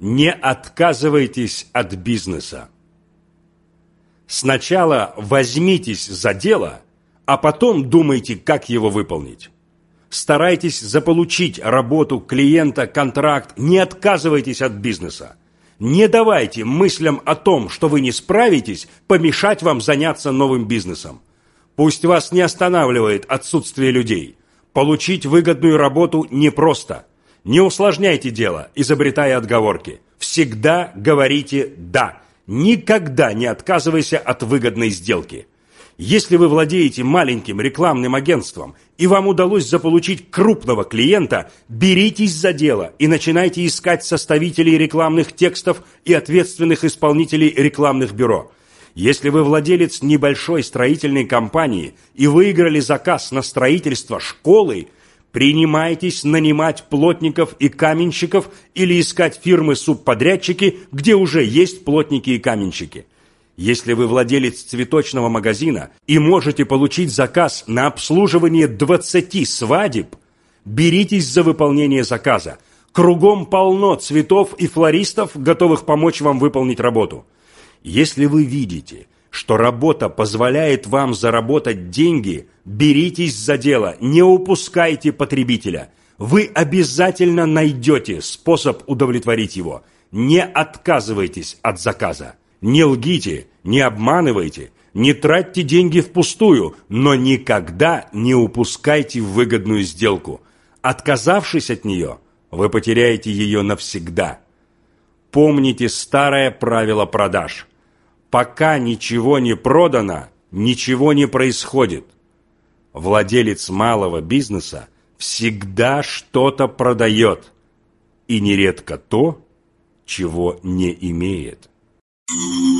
Не отказывайтесь от бизнеса. Сначала возьмитесь за дело, а потом думайте, как его выполнить. Старайтесь заполучить работу, клиента, контракт. Не отказывайтесь от бизнеса. Не давайте мыслям о том, что вы не справитесь, помешать вам заняться новым бизнесом. Пусть вас не останавливает отсутствие людей. Получить выгодную работу непросто. Не усложняйте дело, изобретая отговорки. Всегда говорите «да». Никогда не отказывайся от выгодной сделки. Если вы владеете маленьким рекламным агентством и вам удалось заполучить крупного клиента, беритесь за дело и начинайте искать составителей рекламных текстов и ответственных исполнителей рекламных бюро. Если вы владелец небольшой строительной компании и выиграли заказ на строительство школы, принимайтесь нанимать плотников и каменщиков или искать фирмы-субподрядчики, где уже есть плотники и каменщики. Если вы владелец цветочного магазина и можете получить заказ на обслуживание 20 свадеб, беритесь за выполнение заказа. Кругом полно цветов и флористов, готовых помочь вам выполнить работу. Если вы видите, что работа позволяет вам заработать деньги, беритесь за дело, не упускайте потребителя. Вы обязательно найдете способ удовлетворить его. Не отказывайтесь от заказа. Не лгите, не обманывайте, не тратьте деньги впустую, но никогда не упускайте выгодную сделку. Отказавшись от нее, вы потеряете ее навсегда. Помните старое правило продаж. Пока ничего не продано, ничего не происходит. Владелец малого бизнеса всегда что-то продает, и нередко то, чего не имеет.